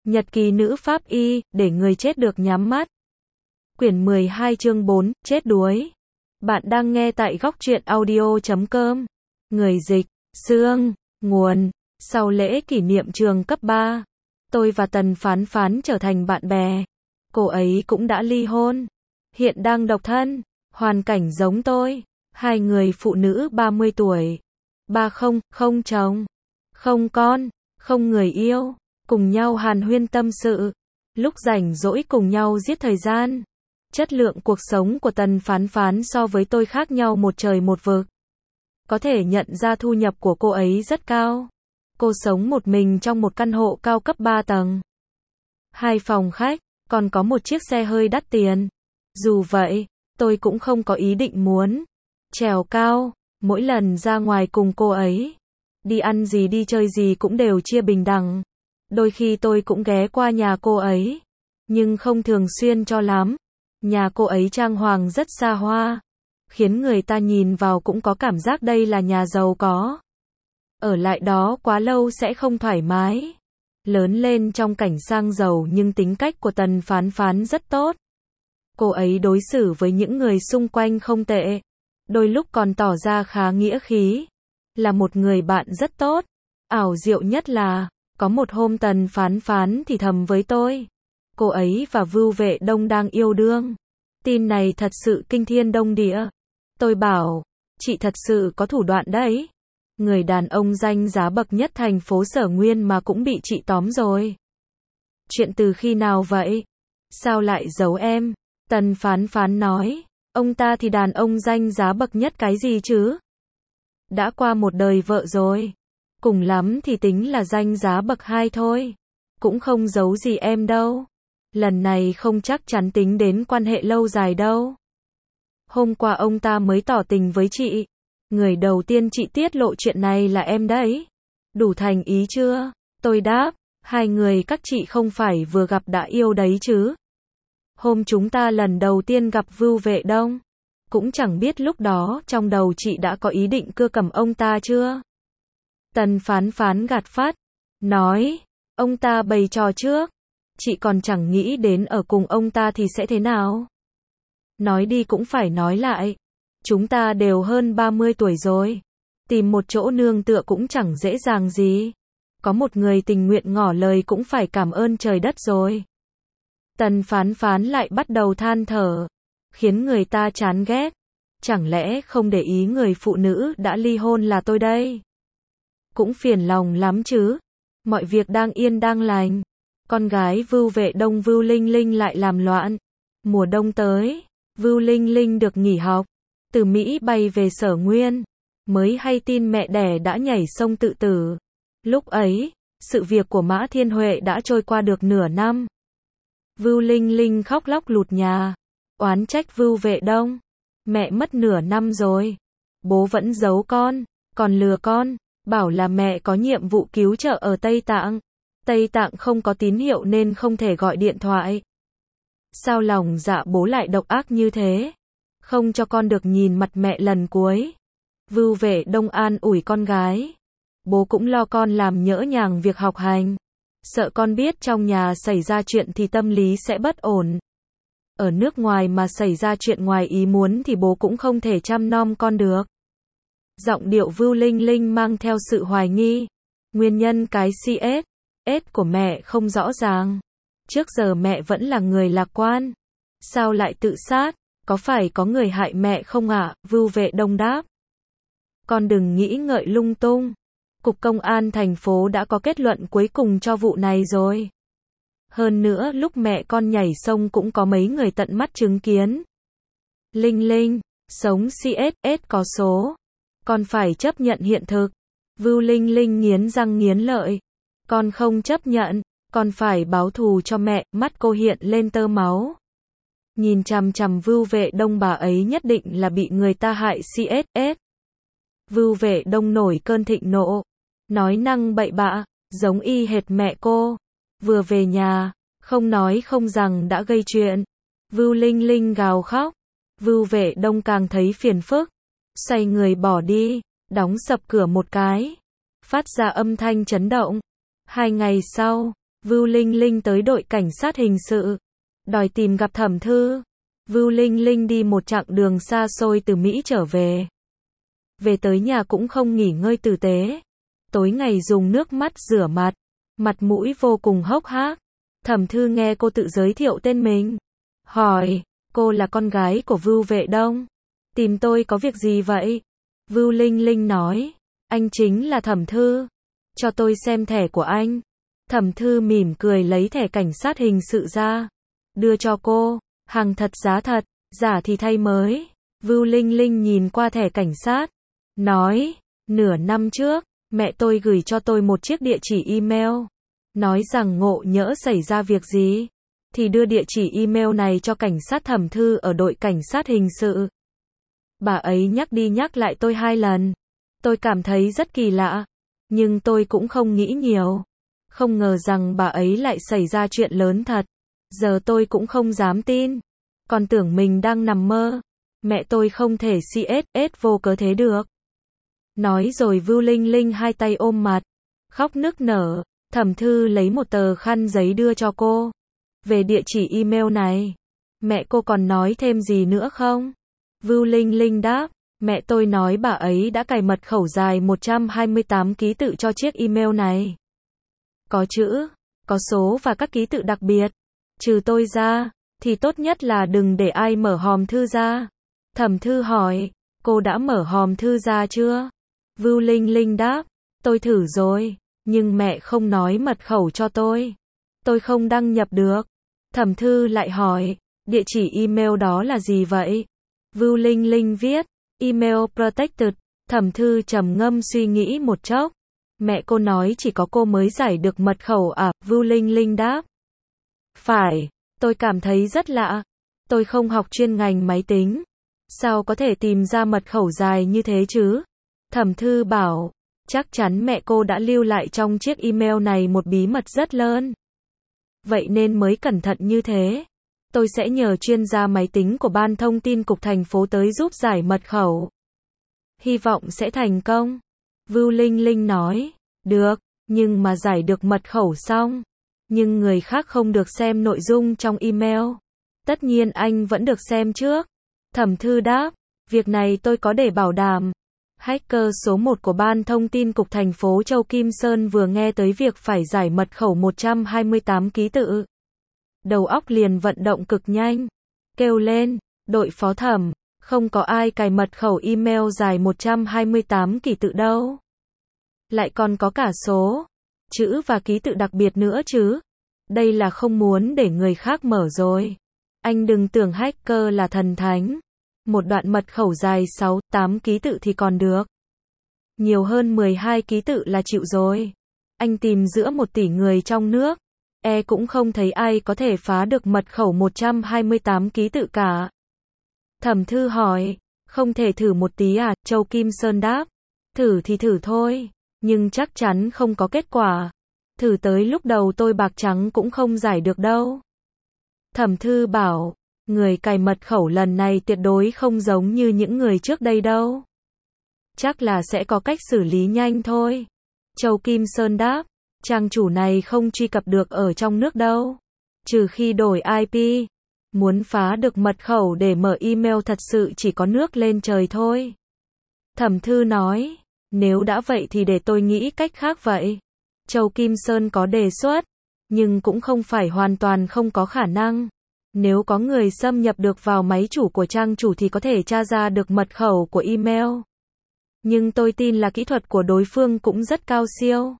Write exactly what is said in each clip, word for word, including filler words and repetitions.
Nhật ký nữ pháp y, để người chết được nhắm mắt. Quyển mười hai chương bốn, chết đuối. Bạn đang nghe tại góc truyện audio chấm com. Người dịch, Sương, nguồn. Sau lễ kỷ niệm trường cấp ba, tôi và Tần Phán Phán trở thành bạn bè. Cô ấy cũng đã ly hôn. Hiện đang độc thân. Hoàn cảnh giống tôi. Hai người phụ nữ ba mươi tuổi. Ba không, không chồng. Không con. Không người yêu. Cùng nhau hàn huyên tâm sự. Lúc rảnh rỗi cùng nhau giết thời gian. Chất lượng cuộc sống của Tần Phán Phán so với tôi khác nhau một trời một vực. Có thể nhận ra thu nhập của cô ấy rất cao. Cô sống một mình trong một căn hộ cao cấp ba tầng. Hai phòng khách, còn có một chiếc xe hơi đắt tiền. Dù vậy, tôi cũng không có ý định muốn trèo cao. Mỗi lần ra ngoài cùng cô ấy, đi ăn gì đi chơi gì cũng đều chia bình đẳng. Đôi khi tôi cũng ghé qua nhà cô ấy, nhưng không thường xuyên cho lắm. Nhà cô ấy trang hoàng rất xa hoa, khiến người ta nhìn vào cũng có cảm giác đây là nhà giàu có. Ở lại đó quá lâu sẽ không thoải mái. Lớn lên trong cảnh sang giàu nhưng tính cách của Tần Phán Phán rất tốt. Cô ấy đối xử với những người xung quanh không tệ. Đôi lúc còn tỏ ra khá nghĩa khí. Là một người bạn rất tốt. Ảo diệu nhất là, có một hôm Tần Phán Phán thì thầm với tôi. Cô ấy và Vưu Vệ Đông đang yêu đương. Tin này thật sự kinh thiên động địa. Tôi bảo, chị thật sự có thủ đoạn đấy. Người đàn ông danh giá bậc nhất thành phố Sở Nguyên mà cũng bị chị tóm rồi. Chuyện từ khi nào vậy? Sao lại giấu em? Tần Phán Phán nói, ông ta thì đàn ông danh giá bậc nhất cái gì chứ? Đã qua một đời vợ rồi. Cùng lắm thì tính là danh giá bậc hai thôi. Cũng không giấu gì em đâu. Lần này không chắc chắn tính đến quan hệ lâu dài đâu. Hôm qua ông ta mới tỏ tình với chị. Người đầu tiên chị tiết lộ chuyện này là em đấy. Đủ thành ý chưa? Tôi đáp, hai người các chị không phải vừa gặp đã yêu đấy chứ. Hôm chúng ta lần đầu tiên gặp Vưu Vệ Đông, cũng chẳng biết lúc đó trong đầu chị đã có ý định cưa cầm ông ta chưa. Tần Phán Phán gạt phát, nói, ông ta bày trò trước. Chị còn chẳng nghĩ đến ở cùng ông ta thì sẽ thế nào. Nói đi cũng phải nói lại. Chúng ta đều hơn ba mươi tuổi rồi. Tìm một chỗ nương tựa cũng chẳng dễ dàng gì. Có một người tình nguyện ngỏ lời cũng phải cảm ơn trời đất rồi. Tần Phán Phán lại bắt đầu than thở, khiến người ta chán ghét. Chẳng lẽ không để ý người phụ nữ đã ly hôn là tôi đây? Cũng phiền lòng lắm chứ. Mọi việc đang yên đang lành. Con gái Vưu Vệ Đông Vưu Linh Linh lại làm loạn. Mùa đông tới, Vưu Linh Linh được nghỉ học. Từ Mỹ bay về Sở Nguyên. Mới hay tin mẹ đẻ đã nhảy sông tự tử. Lúc ấy, sự việc của Mã Thiên Huệ đã trôi qua được nửa năm. Vưu Linh Linh khóc lóc lụt nhà. Oán trách Vưu Vệ Đông. Mẹ mất nửa năm rồi. Bố vẫn giấu con, còn lừa con. Bảo là mẹ có nhiệm vụ cứu trợ ở Tây Tạng. Tây Tạng không có tín hiệu nên không thể gọi điện thoại. Sao lòng dạ bố lại độc ác như thế? Không cho con được nhìn mặt mẹ lần cuối. Vưu Vệ Đông an ủi con gái. Bố cũng lo con làm nhỡ nhàng việc học hành. Sợ con biết trong nhà xảy ra chuyện thì tâm lý sẽ bất ổn. Ở nước ngoài mà xảy ra chuyện ngoài ý muốn thì bố cũng không thể chăm nom con được. Giọng điệu Vưu Linh Linh mang theo sự hoài nghi. Nguyên nhân cái xê ét ét của mẹ không rõ ràng. Trước giờ mẹ vẫn là người lạc quan. Sao lại tự sát? Có phải có người hại mẹ không ạ? À? Vưu Vệ Đông đáp. Con đừng nghĩ ngợi lung tung. Cục Công an thành phố đã có kết luận cuối cùng cho vụ này rồi. Hơn nữa lúc mẹ con nhảy sông cũng có mấy người tận mắt chứng kiến. Linh Linh, sống xê ét ét có số. Con phải chấp nhận hiện thực. Vưu Linh Linh nghiến răng nghiến lợi. Con không chấp nhận, con phải báo thù cho mẹ. Mắt cô hiện lên tơ máu. Nhìn chằm chằm Vưu Vệ Đông, bà ấy nhất định là bị người ta hại xê ét ét. Vưu Vệ Đông nổi cơn thịnh nộ. Nói năng bậy bạ, giống y hệt mẹ cô. Vừa về nhà, không nói không rằng đã gây chuyện. Vưu Linh Linh gào khóc. Vưu Vệ Đông càng thấy phiền phức. Xoay người bỏ đi, đóng sập cửa một cái. Phát ra âm thanh chấn động. Hai ngày sau, Vưu Linh Linh tới đội cảnh sát hình sự, đòi tìm gặp Thẩm Thư. Vưu Linh Linh đi một chặng đường xa xôi từ Mỹ trở về. Về tới nhà cũng không nghỉ ngơi tử tế. Tối ngày dùng nước mắt rửa mặt, mặt mũi vô cùng hốc hác. Thẩm Thư nghe cô tự giới thiệu tên mình, hỏi, cô là con gái của Vưu Vệ Đông, tìm tôi có việc gì vậy? Vưu Linh Linh nói, anh chính là Thẩm Thư, cho tôi xem thẻ của anh. Thẩm Thư mỉm cười lấy thẻ cảnh sát hình sự ra, đưa cho cô, hàng thật giá thật, giả thì thay mới. Vưu Linh Linh nhìn qua thẻ cảnh sát, nói, nửa năm trước, mẹ tôi gửi cho tôi một chiếc địa chỉ email, nói rằng ngộ nhỡ xảy ra việc gì, thì đưa địa chỉ email này cho cảnh sát Thẩm Thư ở đội cảnh sát hình sự. Bà ấy nhắc đi nhắc lại tôi hai lần. Tôi cảm thấy rất kỳ lạ, nhưng tôi cũng không nghĩ nhiều. Không ngờ rằng bà ấy lại xảy ra chuyện lớn thật. Giờ tôi cũng không dám tin, còn tưởng mình đang nằm mơ. Mẹ tôi không thể xê ét ét vô cớ thế được. Nói rồi Vưu Linh Linh hai tay ôm mặt, khóc nức nở. Thẩm Thư lấy một tờ khăn giấy đưa cho cô. Về địa chỉ email này, mẹ cô còn nói thêm gì nữa không? Vưu Linh Linh đáp, mẹ tôi nói bà ấy đã cài mật khẩu dài một trăm hai mươi tám ký tự cho chiếc email này. Có chữ, có số và các ký tự đặc biệt. Trừ tôi ra, thì tốt nhất là đừng để ai mở hòm thư ra. Thẩm Thư hỏi, cô đã mở hòm thư ra chưa? Vưu Linh Linh đáp, tôi thử rồi, nhưng mẹ không nói mật khẩu cho tôi. Tôi không đăng nhập được. Thẩm Thư lại hỏi, địa chỉ email đó là gì vậy? Vưu Linh Linh viết, email protected. Thẩm Thư trầm ngâm suy nghĩ một chốc. Mẹ cô nói chỉ có cô mới giải được mật khẩu à? Vưu Linh Linh đáp. Phải, tôi cảm thấy rất lạ. Tôi không học chuyên ngành máy tính. Sao có thể tìm ra mật khẩu dài như thế chứ? Thẩm Thư bảo, chắc chắn mẹ cô đã lưu lại trong chiếc email này một bí mật rất lớn. Vậy nên mới cẩn thận như thế. Tôi sẽ nhờ chuyên gia máy tính của Ban Thông tin Cục thành phố tới giúp giải mật khẩu. Hy vọng sẽ thành công. Vưu Linh Linh nói, được, nhưng mà giải được mật khẩu xong, nhưng người khác không được xem nội dung trong email. Tất nhiên anh vẫn được xem trước. Thẩm Thư đáp, việc này tôi có để bảo đảm. Hacker số một của Ban Thông tin Cục thành phố Châu Kim Sơn vừa nghe tới việc phải giải mật khẩu một trăm hai mươi tám ký tự. Đầu óc liền vận động cực nhanh. Kêu lên, đội phó thẩm, không có ai cài mật khẩu email dài một trăm hai mươi tám ký tự đâu. Lại còn có cả số, chữ và ký tự đặc biệt nữa chứ. Đây là không muốn để người khác mở rồi. Anh đừng tưởng hacker là thần thánh. Một đoạn mật khẩu dài sáu, tám ký tự thì còn được. Nhiều hơn mười hai ký tự là chịu rồi. Anh tìm giữa một tỷ người trong nước, e cũng không thấy ai có thể phá được mật khẩu một trăm hai mươi tám ký tự cả. Thẩm Thư hỏi, không thể thử một tí à? Châu Kim Sơn đáp, thử thì thử thôi, nhưng chắc chắn không có kết quả. Thử tới lúc đầu tôi bạc trắng cũng không giải được đâu. Thẩm Thư bảo, người cài mật khẩu lần này tuyệt đối không giống như những người trước đây đâu. Chắc là sẽ có cách xử lý nhanh thôi. Châu Kim Sơn đáp, trang chủ này không truy cập được ở trong nước đâu. Trừ khi đổi i pê. Muốn phá được mật khẩu để mở email thật sự chỉ có nước lên trời thôi. Thẩm Thư nói, nếu đã vậy thì để tôi nghĩ cách khác vậy. Châu Kim Sơn có đề xuất, nhưng cũng không phải hoàn toàn không có khả năng. Nếu có người xâm nhập được vào máy chủ của trang chủ thì có thể tra ra được mật khẩu của email. Nhưng tôi tin là kỹ thuật của đối phương cũng rất cao siêu.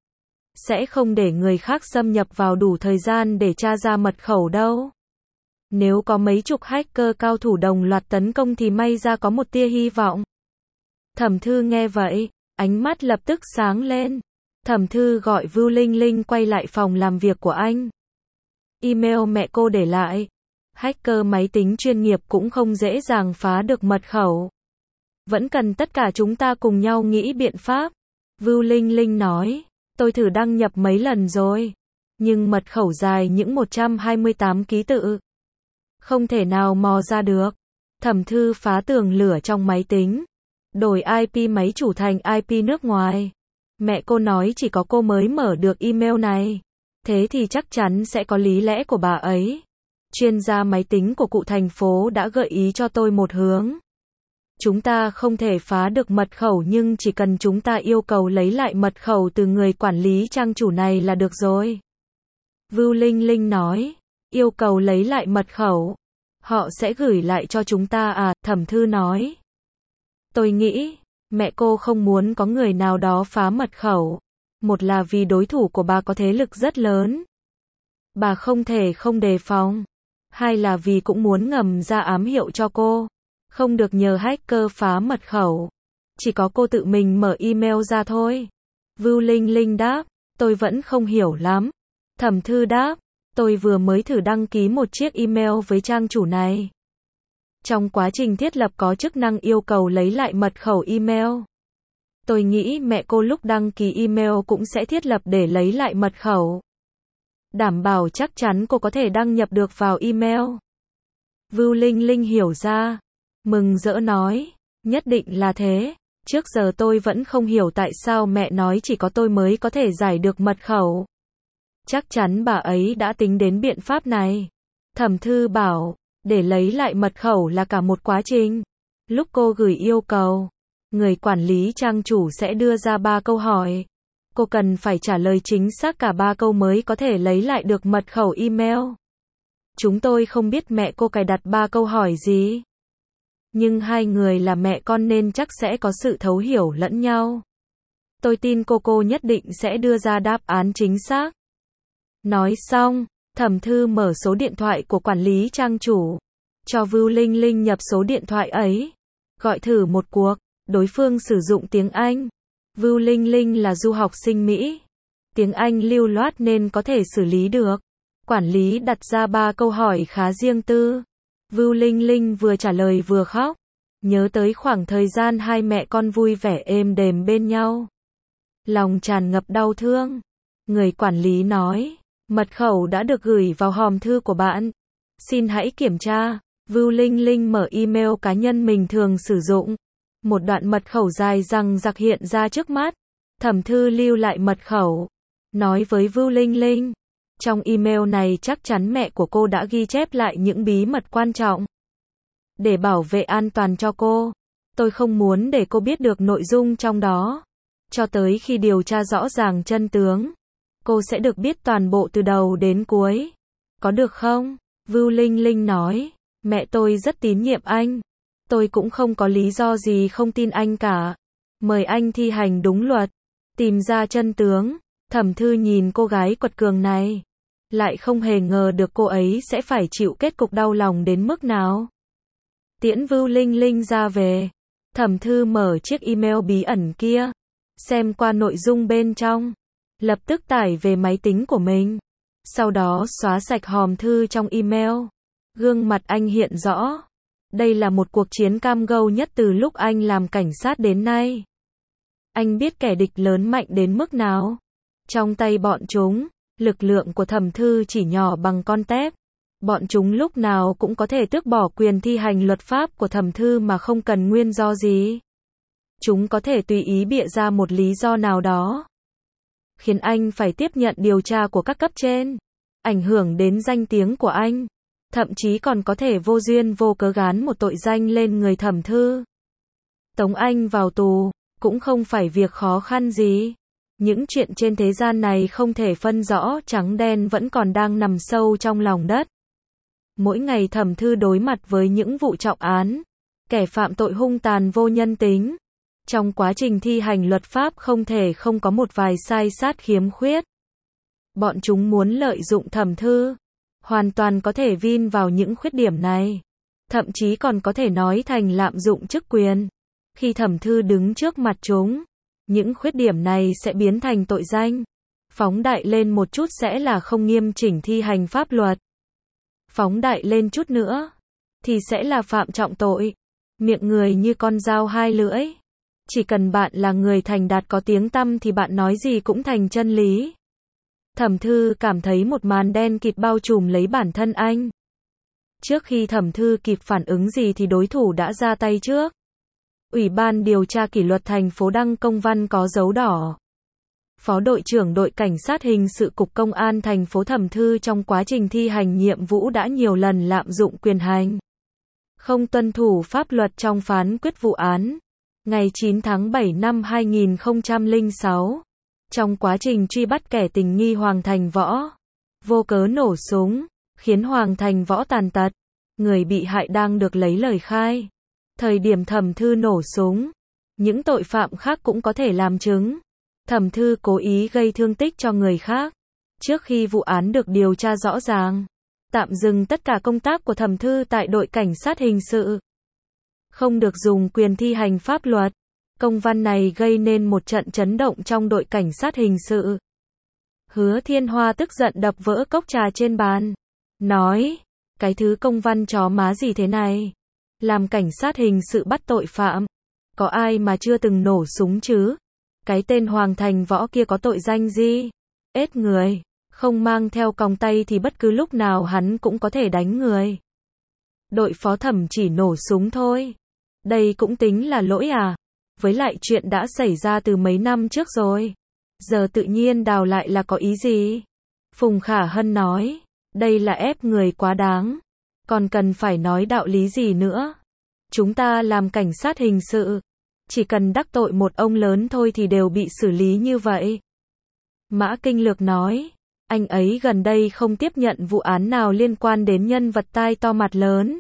Sẽ không để người khác xâm nhập vào đủ thời gian để tra ra mật khẩu đâu. Nếu có mấy chục hacker cao thủ đồng loạt tấn công thì may ra có một tia hy vọng. Thẩm Thư nghe vậy, ánh mắt lập tức sáng lên. Thẩm Thư gọi Vưu Linh Linh quay lại phòng làm việc của anh. Email mẹ cô để lại. Hacker máy tính chuyên nghiệp cũng không dễ dàng phá được mật khẩu. Vẫn cần tất cả chúng ta cùng nhau nghĩ biện pháp. Vưu Linh Linh nói, tôi thử đăng nhập mấy lần rồi. Nhưng mật khẩu dài những một trăm hai mươi tám ký tự. Không thể nào mò ra được. Thẩm Thư phá tường lửa trong máy tính. Đổi i pê máy chủ thành i pê nước ngoài. Mẹ cô nói chỉ có cô mới mở được email này. Thế thì chắc chắn sẽ có lý lẽ của bà ấy. Chuyên gia máy tính của cụ thành phố đã gợi ý cho tôi một hướng. Chúng ta không thể phá được mật khẩu nhưng chỉ cần chúng ta yêu cầu lấy lại mật khẩu từ người quản lý trang chủ này là được rồi. Vưu Linh Linh nói, yêu cầu lấy lại mật khẩu. Họ sẽ gửi lại cho chúng ta à, Thẩm Thư nói. Tôi nghĩ, mẹ cô không muốn có người nào đó phá mật khẩu. Một là vì đối thủ của bà có thế lực rất lớn. Bà không thể không đề phòng. Hai là vì cũng muốn ngầm ra ám hiệu cho cô. Không được nhờ hacker phá mật khẩu. Chỉ có cô tự mình mở email ra thôi. Vưu Linh Linh đáp, tôi vẫn không hiểu lắm. Thẩm Thư đáp, tôi vừa mới thử đăng ký một chiếc email với trang chủ này. Trong quá trình thiết lập có chức năng yêu cầu lấy lại mật khẩu email. Tôi nghĩ mẹ cô lúc đăng ký email cũng sẽ thiết lập để lấy lại mật khẩu. Đảm bảo chắc chắn cô có thể đăng nhập được vào email. Vưu Linh Linh hiểu ra. Mừng rỡ nói, nhất định là thế. Trước giờ tôi vẫn không hiểu tại sao mẹ nói chỉ có tôi mới có thể giải được mật khẩu. Chắc chắn bà ấy đã tính đến biện pháp này. Thẩm Thư bảo, để lấy lại mật khẩu là cả một quá trình. Lúc cô gửi yêu cầu, người quản lý trang chủ sẽ đưa ra ba câu hỏi. Cô cần phải trả lời chính xác cả ba câu mới có thể lấy lại được mật khẩu email. Chúng tôi không biết mẹ cô cài đặt ba câu hỏi gì. Nhưng hai người là mẹ con nên chắc sẽ có sự thấu hiểu lẫn nhau. Tôi tin cô cô nhất định sẽ đưa ra đáp án chính xác. Nói xong, Thẩm Thư mở số điện thoại của quản lý trang chủ. Cho Vưu Linh Linh nhập số điện thoại ấy. Gọi thử một cuộc, đối phương sử dụng tiếng Anh. Vưu Linh Linh là du học sinh Mỹ. Tiếng Anh lưu loát nên có thể xử lý được. Quản lý đặt ra ba câu hỏi khá riêng tư. Vưu Linh Linh vừa trả lời vừa khóc. Nhớ tới khoảng thời gian hai mẹ con vui vẻ êm đềm bên nhau. Lòng tràn ngập đau thương. Người quản lý nói, mật khẩu đã được gửi vào hòm thư của bạn. Xin hãy kiểm tra. Vưu Linh Linh mở email cá nhân mình thường sử dụng. Một đoạn mật khẩu dài dằng dặc hiện ra trước mắt. Thẩm Thư lưu lại mật khẩu. Nói với Vưu Linh Linh. Trong email này chắc chắn mẹ của cô đã ghi chép lại những bí mật quan trọng. Để bảo vệ an toàn cho cô. Tôi không muốn để cô biết được nội dung trong đó. Cho tới khi điều tra rõ ràng chân tướng. Cô sẽ được biết toàn bộ từ đầu đến cuối. Có được không? Vưu Linh Linh nói. Mẹ tôi rất tín nhiệm anh. Tôi cũng không có lý do gì không tin anh cả. Mời anh thi hành đúng luật. Tìm ra chân tướng. Thẩm Thư nhìn cô gái quật cường này. Lại không hề ngờ được cô ấy sẽ phải chịu kết cục đau lòng đến mức nào. Tiễn Vưu Linh Linh ra về. Thẩm Thư mở chiếc email bí ẩn kia. Xem qua nội dung bên trong. Lập tức tải về máy tính của mình. Sau đó xóa sạch hòm thư trong email. Gương mặt anh hiện rõ. Đây là một cuộc chiến cam go nhất từ lúc anh làm cảnh sát đến nay. Anh biết kẻ địch lớn mạnh đến mức nào. Trong tay bọn chúng, lực lượng của Thẩm Thư chỉ nhỏ bằng con tép. Bọn chúng lúc nào cũng có thể tước bỏ quyền thi hành luật pháp của Thẩm Thư mà không cần nguyên do gì. Chúng có thể tùy ý bịa ra một lý do nào đó. Khiến anh phải tiếp nhận điều tra của các cấp trên. Ảnh hưởng đến danh tiếng của anh. Thậm chí còn có thể vô duyên vô cớ gán một tội danh lên người Thẩm Thư. Tống anh vào tù, cũng không phải việc khó khăn gì. Những chuyện trên thế gian này không thể phân rõ trắng đen vẫn còn đang nằm sâu trong lòng đất. Mỗi ngày Thẩm Thư đối mặt với những vụ trọng án. Kẻ phạm tội hung tàn vô nhân tính. Trong quá trình thi hành luật pháp không thể không có một vài sai sót khiếm khuyết. Bọn chúng muốn lợi dụng Thẩm Thư. Hoàn toàn có thể vin vào những khuyết điểm này. Thậm chí còn có thể nói thành lạm dụng chức quyền. Khi Thẩm Thư đứng trước mặt chúng, những khuyết điểm này sẽ biến thành tội danh. Phóng đại lên một chút sẽ là không nghiêm chỉnh thi hành pháp luật. Phóng đại lên chút nữa, thì sẽ là phạm trọng tội. Miệng người như con dao hai lưỡi. Chỉ cần bạn là người thành đạt có tiếng tăm thì bạn nói gì cũng thành chân lý. Thẩm Thư cảm thấy một màn đen kịt bao trùm lấy bản thân anh. Trước khi Thẩm Thư kịp phản ứng gì thì đối thủ đã ra tay trước. Ủy ban điều tra kỷ luật thành phố đăng công văn có dấu đỏ. Phó đội trưởng đội cảnh sát hình sự Cục Công an thành phố Thẩm Thư trong quá trình thi hành nhiệm vụ đã nhiều lần lạm dụng quyền hành, không tuân thủ pháp luật trong phán quyết vụ án. Ngày chín tháng bảy năm hai nghìn không trăm lẻ sáu, trong quá trình truy bắt kẻ tình nghi Hoàng Thành Võ, vô cớ nổ súng, khiến Hoàng Thành Võ tàn tật. Người bị hại đang được lấy lời khai. Thời điểm Thẩm Thư nổ súng, những tội phạm khác cũng có thể làm chứng. Thẩm Thư cố ý gây thương tích cho người khác. Trước khi vụ án được điều tra rõ ràng, tạm dừng tất cả công tác của Thẩm Thư tại đội cảnh sát hình sự. Không được dùng quyền thi hành pháp luật. Công văn này gây nên một trận chấn động trong đội cảnh sát hình sự. Hứa Thiên Hoa tức giận đập vỡ cốc trà trên bàn. Nói, cái thứ công văn chó má gì thế này? Làm cảnh sát hình sự bắt tội phạm. Có ai mà chưa từng nổ súng chứ? Cái tên Hoàng Thành Võ kia có tội danh gì? Ết người, không mang theo còng tay thì bất cứ lúc nào hắn cũng có thể đánh người. Đội phó thẩm chỉ nổ súng thôi. Đây cũng tính là lỗi à? Với lại chuyện đã xảy ra từ mấy năm trước rồi. Giờ tự nhiên đào lại là có ý gì? Phùng Khả Hân nói, đây là ép người quá đáng. Còn cần phải nói đạo lý gì nữa? Chúng ta làm cảnh sát hình sự, chỉ cần đắc tội một ông lớn thôi thì đều bị xử lý như vậy. Mã Kinh Lược nói, anh ấy gần đây không tiếp nhận vụ án nào liên quan đến nhân vật tai to mặt lớn.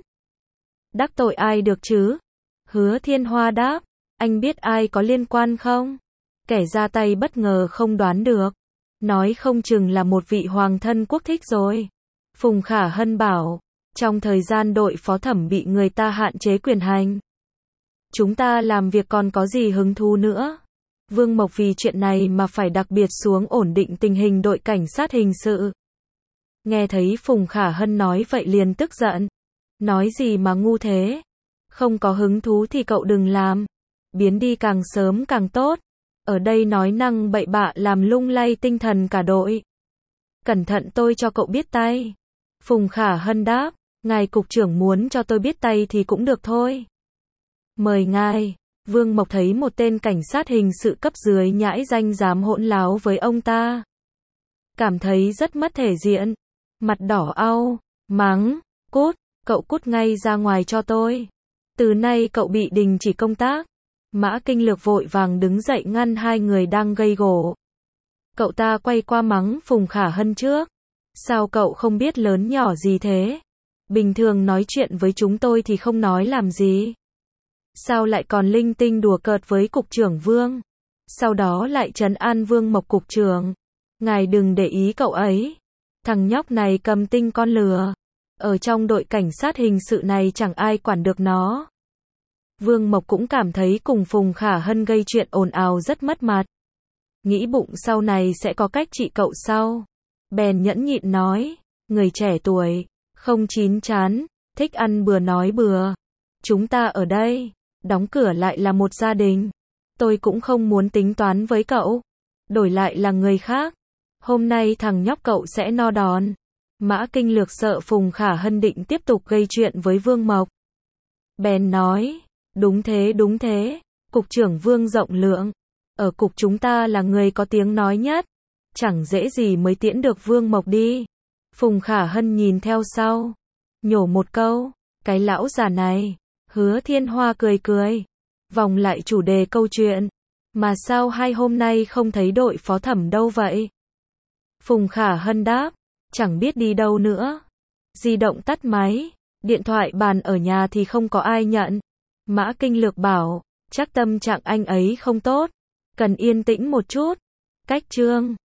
Đắc tội ai được chứ? Hứa Thiên Hoa đáp, anh biết ai có liên quan không? Kẻ ra tay bất ngờ không đoán được. Nói không chừng là một vị hoàng thân quốc thích rồi. Phùng Khả Hân bảo, trong thời gian đội phó thẩm bị người ta hạn chế quyền hành, chúng ta làm việc còn có gì hứng thú nữa. Vương Mộc vì chuyện này mà phải đặc biệt xuống ổn định tình hình đội cảnh sát hình sự. Nghe thấy Phùng Khả Hân nói vậy liền tức giận. Nói gì mà ngu thế? Không có hứng thú thì cậu đừng làm. Biến đi càng sớm càng tốt. Ở đây nói năng bậy bạ làm lung lay tinh thần cả đội. Cẩn thận tôi cho cậu biết tay. Phùng Khả Hân đáp, ngài cục trưởng muốn cho tôi biết tay thì cũng được thôi. Mời ngài. Vương Mộc thấy một tên cảnh sát hình sự cấp dưới nhãi danh dám hỗn láo với ông ta. Cảm thấy rất mất thể diện. Mặt đỏ au, mắng, cút, cậu cút ngay ra ngoài cho tôi. Từ nay cậu bị đình chỉ công tác. Mã Kinh Lược vội vàng đứng dậy ngăn hai người đang gây gổ. Cậu ta quay qua mắng Phùng Khả Hân trước. Sao cậu không biết lớn nhỏ gì thế? Bình thường nói chuyện với chúng tôi thì không nói làm gì. Sao lại còn linh tinh đùa cợt với cục trưởng Vương? Sau đó lại trấn an Vương Mộc cục trưởng. Ngài đừng để ý cậu ấy. Thằng nhóc này cầm tinh con lừa. Ở trong đội cảnh sát hình sự này chẳng ai quản được nó. Vương Mộc cũng cảm thấy cùng Phùng Khả Hân gây chuyện ồn ào rất mất mặt. Nghĩ bụng sau này sẽ có cách trị cậu sau. Bèn nhẫn nhịn nói, người trẻ tuổi, không chín chắn, thích ăn bừa nói bừa. Chúng ta ở đây, đóng cửa lại là một gia đình. Tôi cũng không muốn tính toán với cậu. Đổi lại là người khác. Hôm nay thằng nhóc cậu sẽ no đòn. Mã Kinh Lược sợ Phùng Khả Hân định tiếp tục gây chuyện với Vương Mộc. Bèn nói, đúng thế đúng thế, cục trưởng Vương rộng lượng. Ở cục chúng ta là người có tiếng nói nhất. Chẳng dễ gì mới tiễn được Vương Mộc đi. Phùng Khả Hân nhìn theo sau. Nhổ một câu, cái lão già này. Hứa Thiên Hoa cười cười. Vòng lại chủ đề câu chuyện. Mà sao hai hôm nay không thấy đội phó thẩm đâu vậy? Phùng Khả Hân đáp, chẳng biết đi đâu nữa. Di động tắt máy. Điện thoại bàn ở nhà thì không có ai nhận. Mã Kinh Lược bảo, chắc tâm trạng anh ấy không tốt. Cần yên tĩnh một chút. Cách chương